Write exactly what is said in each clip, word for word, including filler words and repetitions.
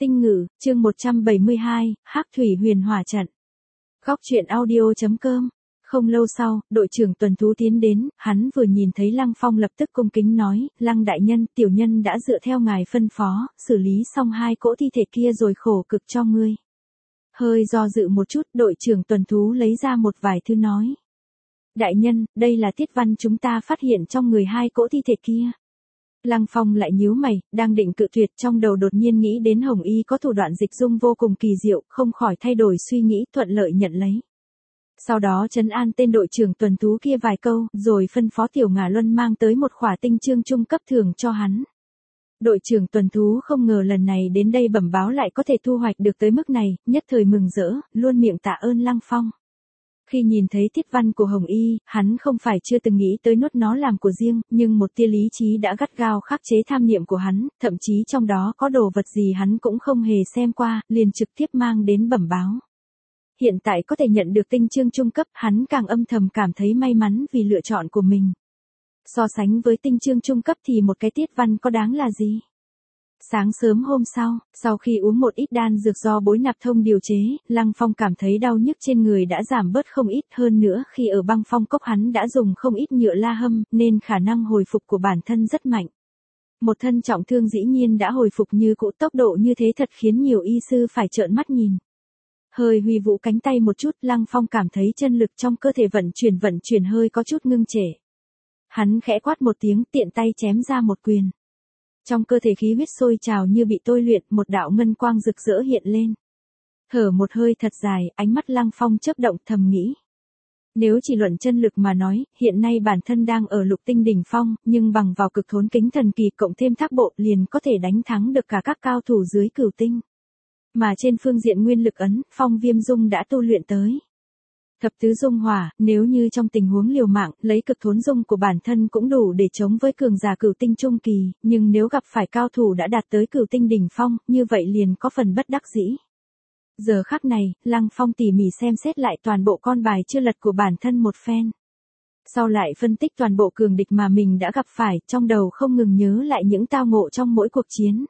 Tinh Ngữ, chương một trăm bảy mươi hai, Hắc Thủy Huyền Hỏa Trận. Góc truyện audio chấm com. Không lâu sau, đội trưởng tuần thú tiến đến, hắn vừa nhìn thấy Lăng Phong lập tức cung kính nói, Lăng đại nhân, tiểu nhân đã dựa theo ngài phân phó, xử lý xong hai cỗ thi thể kia rồi khổ cực cho ngươi. Hơi do dự một chút, đội trưởng tuần thú lấy ra một vài thư nói. Đại nhân, đây là tiết văn chúng ta phát hiện trong người hai cỗ thi thể kia. Lăng Phong lại nhíu mày, đang định cự tuyệt, trong đầu đột nhiên nghĩ đến Hồng Y có thủ đoạn dịch dung vô cùng kỳ diệu, không khỏi thay đổi suy nghĩ, thuận lợi nhận lấy. Sau đó trấn an tên đội trưởng tuần thú kia vài câu, rồi phân phó Tiểu Ngà Luân mang tới một khỏa tinh chương trung cấp thưởng cho hắn. Đội trưởng tuần thú không ngờ lần này đến đây bẩm báo lại có thể thu hoạch được tới mức này, nhất thời mừng rỡ, luôn miệng tạ ơn Lăng Phong. Khi nhìn thấy tiết văn của Hồng Y, hắn không phải chưa từng nghĩ tới nuốt nó làm của riêng, nhưng một tia lý trí đã gắt gao khắc chế tham niệm của hắn, thậm chí trong đó có đồ vật gì hắn cũng không hề xem qua, liền trực tiếp mang đến bẩm báo. Hiện tại có thể nhận được tinh chương trung cấp, hắn càng âm thầm cảm thấy may mắn vì lựa chọn của mình. So sánh với tinh chương trung cấp thì một cái tiết văn có đáng là gì? Sáng sớm hôm sau, sau khi uống một ít đan dược do bối nạp thông điều chế, Lăng Phong cảm thấy đau nhức trên người đã giảm bớt không ít, hơn nữa khi ở băng phong cốc hắn đã dùng không ít nhựa la hâm, nên khả năng hồi phục của bản thân rất mạnh. Một thân trọng thương dĩ nhiên đã hồi phục như cũ, tốc độ như thế thật khiến nhiều y sư phải trợn mắt nhìn. Hơi huy vũ cánh tay một chút, Lăng Phong cảm thấy chân lực trong cơ thể vận chuyển vận chuyển hơi có chút ngưng trệ. Hắn khẽ quát một tiếng, tiện tay chém ra một quyền. Trong cơ thể khí huyết sôi trào như bị tôi luyện, một đạo ngân quang rực rỡ hiện lên. Thở một hơi thật dài, ánh mắt Lăng Phong chớp động, thầm nghĩ. Nếu chỉ luận chân lực mà nói, hiện nay bản thân đang ở lục tinh đỉnh phong, nhưng bằng vào cực thốn kính thần kỳ cộng thêm thác bộ liền có thể đánh thắng được cả các cao thủ dưới cửu tinh. Mà trên phương diện nguyên lực ấn, Phong Viêm Dung đã tu luyện tới thập tứ dung hỏa, nếu như trong tình huống liều mạng, lấy cực thốn dung của bản thân cũng đủ để chống với cường giả cửu tinh trung kỳ, nhưng nếu gặp phải cao thủ đã đạt tới cửu tinh đỉnh phong, như vậy liền có phần bất đắc dĩ. Giờ khắc này, Lăng Phong tỉ mỉ xem xét lại toàn bộ con bài chưa lật của bản thân một phen. Sau lại phân tích toàn bộ cường địch mà mình đã gặp phải, trong đầu không ngừng nhớ lại những tao ngộ trong mỗi cuộc chiến.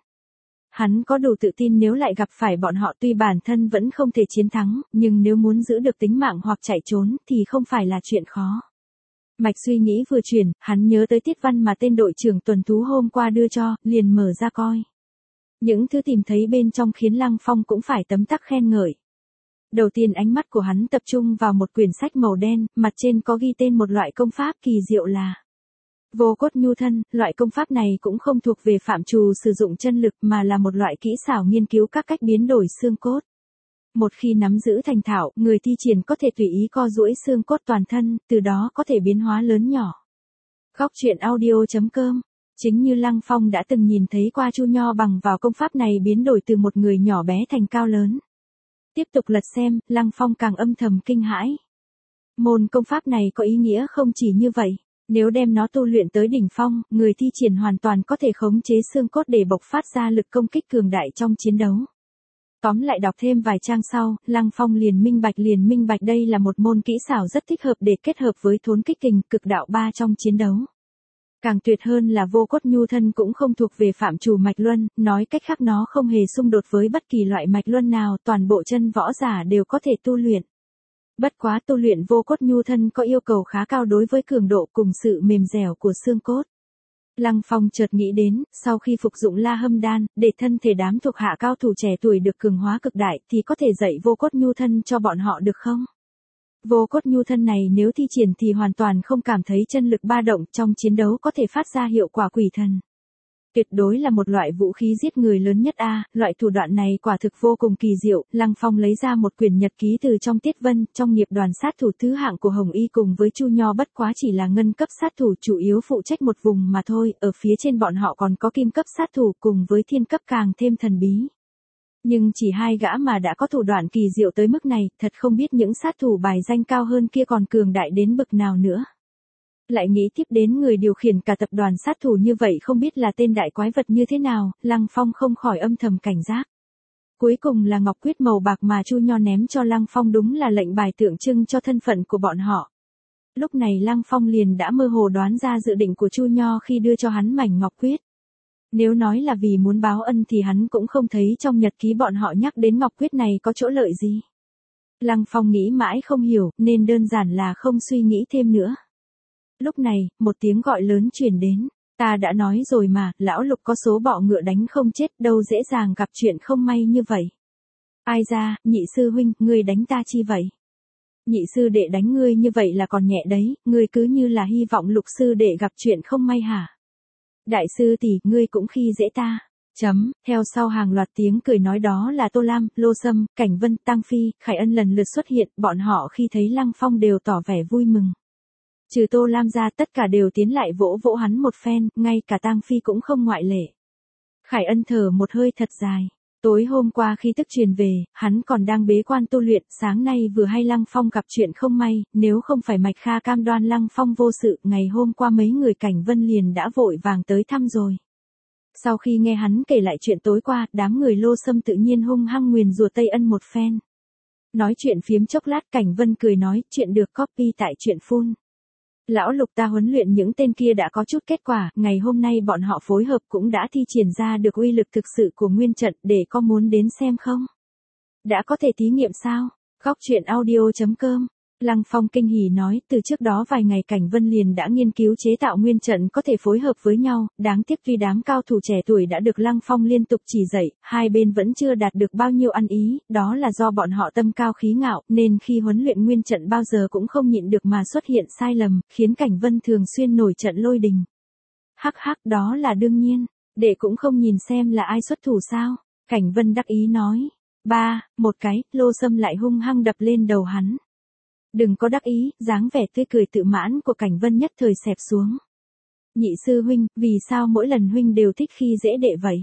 Hắn có đủ tự tin nếu lại gặp phải bọn họ, tuy bản thân vẫn không thể chiến thắng, nhưng nếu muốn giữ được tính mạng hoặc chạy trốn thì không phải là chuyện khó. Mạch suy nghĩ vừa chuyển, hắn nhớ tới tiết văn mà tên đội trưởng tuần thú hôm qua đưa cho, liền mở ra coi. Những thứ tìm thấy bên trong khiến Lăng Phong cũng phải tấm tắc khen ngợi. Đầu tiên ánh mắt của hắn tập trung vào một quyển sách màu đen, mặt trên có ghi tên một loại công pháp kỳ diệu là Vô Cốt Nhu Thân. Loại công pháp này cũng không thuộc về phạm trù sử dụng chân lực mà là một loại kỹ xảo nghiên cứu các cách biến đổi xương cốt. Một khi nắm giữ thành thạo, người thi triển có thể tùy ý co duỗi xương cốt toàn thân, từ đó có thể biến hóa lớn nhỏ. Góc truyện audio chấm com. Chính như Lăng Phong đã từng nhìn thấy qua Chu Nho bằng vào công pháp này biến đổi từ một người nhỏ bé thành cao lớn. Tiếp tục lật xem, Lăng Phong càng âm thầm kinh hãi. Môn công pháp này có ý nghĩa không chỉ như vậy. Nếu đem nó tu luyện tới đỉnh phong, người thi triển hoàn toàn có thể khống chế xương cốt để bộc phát ra lực công kích cường đại trong chiến đấu. Tóm lại đọc thêm vài trang sau, Lăng Phong liền minh bạch liền minh bạch đây là một môn kỹ xảo rất thích hợp để kết hợp với thốn kích kình cực đạo ba trong chiến đấu. Càng tuyệt hơn là Vô Cốt Nhu Thân cũng không thuộc về phạm trù mạch luân, nói cách khác nó không hề xung đột với bất kỳ loại mạch luân nào, toàn bộ chân võ giả đều có thể tu luyện. Bất quá tu luyện Vô Cốt Nhu Thân có yêu cầu khá cao đối với cường độ cùng sự mềm dẻo của xương cốt. Lăng Phong chợt nghĩ đến, sau khi phục dụng La Hâm Đan, để thân thể đám thuộc hạ cao thủ trẻ tuổi được cường hóa cực đại thì có thể dạy Vô Cốt Nhu Thân cho bọn họ được không? Vô Cốt Nhu Thân này nếu thi triển thì hoàn toàn không cảm thấy chân lực ba động, trong chiến đấu có thể phát ra hiệu quả quỷ thần. Tuyệt đối là một loại vũ khí giết người lớn nhất a, loại thủ đoạn này quả thực vô cùng kỳ diệu. Lăng Phong lấy ra một quyển nhật ký từ trong tiết vân, trong nghiệp đoàn sát thủ thứ hạng của Hồng Y cùng với Chu Nho bất quá chỉ là ngân cấp sát thủ chủ yếu phụ trách một vùng mà thôi, ở phía trên bọn họ còn có kim cấp sát thủ cùng với thiên cấp càng thêm thần bí. Nhưng chỉ hai gã mà đã có thủ đoạn kỳ diệu tới mức này, thật không biết những sát thủ bài danh cao hơn kia còn cường đại đến bậc nào nữa. Lại nghĩ tiếp đến người điều khiển cả tập đoàn sát thủ như vậy không biết là tên đại quái vật như thế nào, Lăng Phong không khỏi âm thầm cảnh giác. Cuối cùng là ngọc quyết màu bạc mà Chu Nho ném cho Lăng Phong đúng là lệnh bài tượng trưng cho thân phận của bọn họ. Lúc này Lăng Phong liền đã mơ hồ đoán ra dự định của Chu Nho khi đưa cho hắn mảnh ngọc quyết. Nếu nói là vì muốn báo ân thì hắn cũng không thấy trong nhật ký bọn họ nhắc đến Ngọc Quyết này có chỗ lợi gì. Lăng Phong nghĩ mãi không hiểu, nên đơn giản là không suy nghĩ thêm nữa. Lúc này, một tiếng gọi lớn truyền đến. Ta đã nói rồi mà, lão Lục có số bọ ngựa đánh không chết, đâu dễ dàng gặp chuyện không may như vậy. Ai ra, nhị sư huynh, ngươi đánh ta chi vậy? Nhị sư đệ đánh ngươi như vậy là còn nhẹ đấy, ngươi cứ như là hy vọng Lục sư đệ gặp chuyện không may hả? Đại sư tỷ, ngươi cũng khi dễ ta. Chấm, theo sau hàng loạt tiếng cười nói đó là Tô Lam, Lô Sâm, Cảnh Vân, Tăng Phi, Khải Ân lần lượt xuất hiện, bọn họ khi thấy Lăng Phong đều tỏ vẻ vui mừng. Trừ Tô Lam ra tất cả đều tiến lại vỗ vỗ hắn một phen, ngay cả Tăng Phi cũng không ngoại lệ. Khải Ân thở một hơi thật dài. Tối hôm qua khi tức truyền về, hắn còn đang bế quan tu luyện, sáng nay vừa hay Lăng Phong gặp chuyện không may, nếu không phải Mạch Kha cam đoan Lăng Phong vô sự, ngày hôm qua mấy người Cảnh Vân liền đã vội vàng tới thăm rồi. Sau khi nghe hắn kể lại chuyện tối qua, đám người Lô Sâm tự nhiên hung hăng nguyền rủa Tây Ân một phen. Nói chuyện phiếm chốc lát Cảnh Vân cười nói, chuyện được copy tại chuyện phun. Lão Lục ta huấn luyện những tên kia đã có chút kết quả, ngày hôm nay bọn họ phối hợp cũng đã thi triển ra được uy lực thực sự của nguyên trận, để có muốn đến xem không? Đã có thể thí nghiệm sao? Góc truyện audio chấm com. Lăng Phong kinh hỉ nói, từ trước đó vài ngày Cảnh Vân liền đã nghiên cứu chế tạo nguyên trận có thể phối hợp với nhau, đáng tiếc vì đám cao thủ trẻ tuổi đã được Lăng Phong liên tục chỉ dạy, hai bên vẫn chưa đạt được bao nhiêu ăn ý, đó là do bọn họ tâm cao khí ngạo, nên khi huấn luyện nguyên trận bao giờ cũng không nhịn được mà xuất hiện sai lầm, khiến Cảnh Vân thường xuyên nổi trận lôi đình. Hắc hắc, đó là đương nhiên, đệ cũng không nhìn xem là ai xuất thủ sao? Cảnh Vân đắc ý nói. Ba, một cái, Lô Sâm lại hung hăng đập lên đầu hắn. Đừng có đắc ý, dáng vẻ tươi cười tự mãn của Cảnh Vân nhất thời xẹp xuống. Nhị sư huynh, vì sao mỗi lần huynh đều thích khi dễ đệ vậy?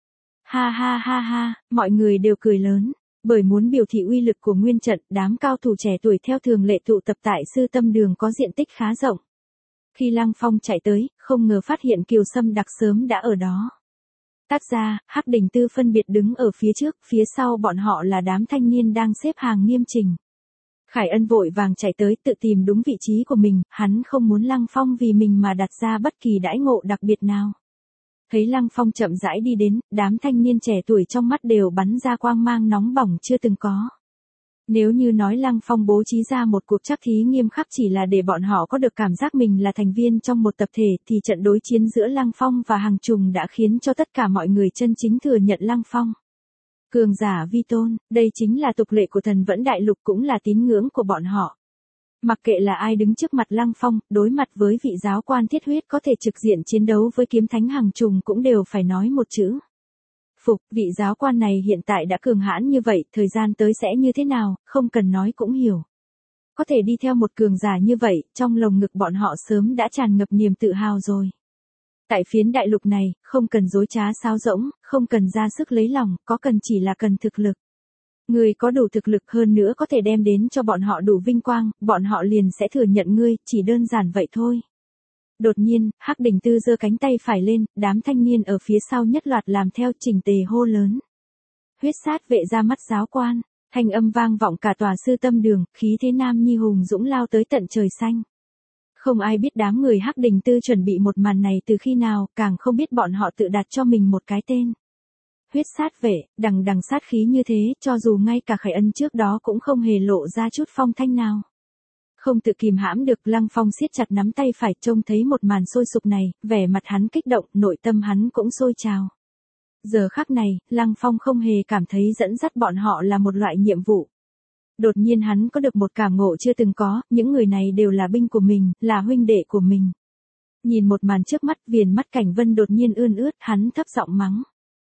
Ha ha ha ha, mọi người đều cười lớn, bởi muốn biểu thị uy lực của nguyên trận, đám cao thủ trẻ tuổi theo thường lệ tụ tập tại Sư Tâm Đường có diện tích khá rộng. Khi Lăng Phong chạy tới, không ngờ phát hiện Kiều Sâm Đặc sớm đã ở đó. Tát ra, Hắc Đình Tư phân biệt đứng ở phía trước, phía sau bọn họ là đám thanh niên đang xếp hàng nghiêm chỉnh. Khải Ân vội vàng chạy tới tự tìm đúng vị trí của mình, hắn không muốn Lăng Phong vì mình mà đặt ra bất kỳ đãi ngộ đặc biệt nào. Thấy Lăng Phong chậm rãi đi đến, đám thanh niên trẻ tuổi trong mắt đều bắn ra quang mang nóng bỏng chưa từng có. Nếu như nói Lăng Phong bố trí ra một cuộc trắc thí nghiêm khắc chỉ là để bọn họ có được cảm giác mình là thành viên trong một tập thể thì trận đối chiến giữa Lăng Phong và Hàng Trùng đã khiến cho tất cả mọi người chân chính thừa nhận Lăng Phong. Cường giả vi tôn, đây chính là tục lệ của Thần Vẫn Đại Lục cũng là tín ngưỡng của bọn họ. Mặc kệ là ai đứng trước mặt Lăng Phong, đối mặt với vị giáo quan thiết huyết có thể trực diện chiến đấu với kiếm thánh Hàng Trùng cũng đều phải nói một chữ. Phục, vị giáo quan này hiện tại đã cường hãn như vậy, thời gian tới sẽ như thế nào, không cần nói cũng hiểu. Có thể đi theo một cường giả như vậy, trong lồng ngực bọn họ sớm đã tràn ngập niềm tự hào rồi. Tại phiến đại lục này, không cần dối trá sáo rỗng, không cần ra sức lấy lòng, có cần chỉ là cần thực lực. Người có đủ thực lực hơn nữa có thể đem đến cho bọn họ đủ vinh quang, bọn họ liền sẽ thừa nhận ngươi, chỉ đơn giản vậy thôi. Đột nhiên, Hắc Đình Tư giơ cánh tay phải lên, đám thanh niên ở phía sau nhất loạt làm theo chỉnh tề hô lớn. Huyết sát vệ ra mắt giáo quan, thanh âm vang vọng cả tòa Sư Tâm Đường, khí thế nam nhi hùng dũng lao tới tận trời xanh. Không ai biết đám người Hắc Đình Tư chuẩn bị một màn này từ khi nào, càng không biết bọn họ tự đặt cho mình một cái tên. Huyết sát vệ, đằng đằng sát khí như thế, cho dù ngay cả Khải Ân trước đó cũng không hề lộ ra chút phong thanh nào. Không tự kìm hãm được, Lăng Phong siết chặt nắm tay phải, trông thấy một màn sôi sục này, vẻ mặt hắn kích động, nội tâm hắn cũng sôi trào. Giờ khắc này, Lăng Phong không hề cảm thấy dẫn dắt bọn họ là một loại nhiệm vụ. Đột nhiên hắn có được một cảm ngộ chưa từng có, những người này đều là binh của mình, là huynh đệ của mình. Nhìn một màn trước mắt, viền mắt Cảnh Vân đột nhiên ươn ướt, hắn thấp giọng mắng.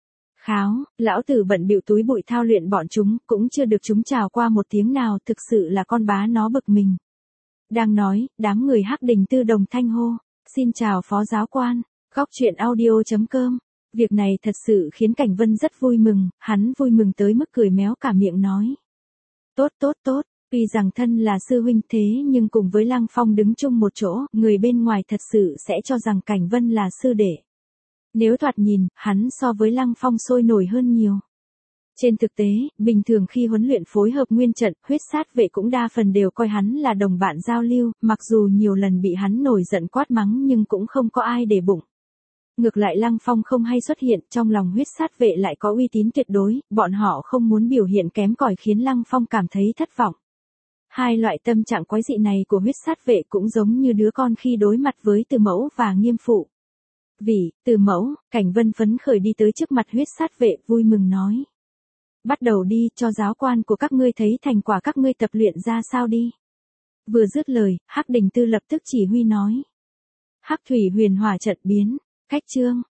Kháo, lão tử bận bịu túi bụi thao luyện bọn chúng, cũng chưa được chúng chào qua một tiếng nào, thực sự là con bá nó bực mình. Đang nói, đám người Hắc Đình Tư đồng thanh hô, xin chào phó giáo quan, góc truyện audio chấm com. Việc này thật sự khiến Cảnh Vân rất vui mừng, hắn vui mừng tới mức cười méo cả miệng nói. Tốt tốt tốt, tuy rằng thân là sư huynh thế nhưng cùng với Lăng Phong đứng chung một chỗ, người bên ngoài thật sự sẽ cho rằng Cảnh Vân là sư đệ. Nếu thoạt nhìn, hắn so với Lăng Phong sôi nổi hơn nhiều. Trên thực tế, bình thường khi huấn luyện phối hợp nguyên trận, huyết sát vệ cũng đa phần đều coi hắn là đồng bạn giao lưu, mặc dù nhiều lần bị hắn nổi giận quát mắng nhưng cũng không có ai để bụng. Ngược lại Lăng Phong không hay xuất hiện, trong lòng huyết sát vệ lại có uy tín tuyệt đối, bọn họ không muốn biểu hiện kém cỏi khiến Lăng Phong cảm thấy thất vọng. Hai loại tâm trạng quái dị này của huyết sát vệ cũng giống như đứa con khi đối mặt với Từ Mẫu và Nghiêm phụ. Vì, Từ Mẫu, Cảnh Vân phấn khởi đi tới trước mặt huyết sát vệ vui mừng nói. Bắt đầu đi, cho giáo quan của các ngươi thấy thành quả các ngươi tập luyện ra sao đi. Vừa dứt lời, Hắc Đình Tư lập tức chỉ huy nói. Hắc thủy huyền hỏa trận biến, cách chương.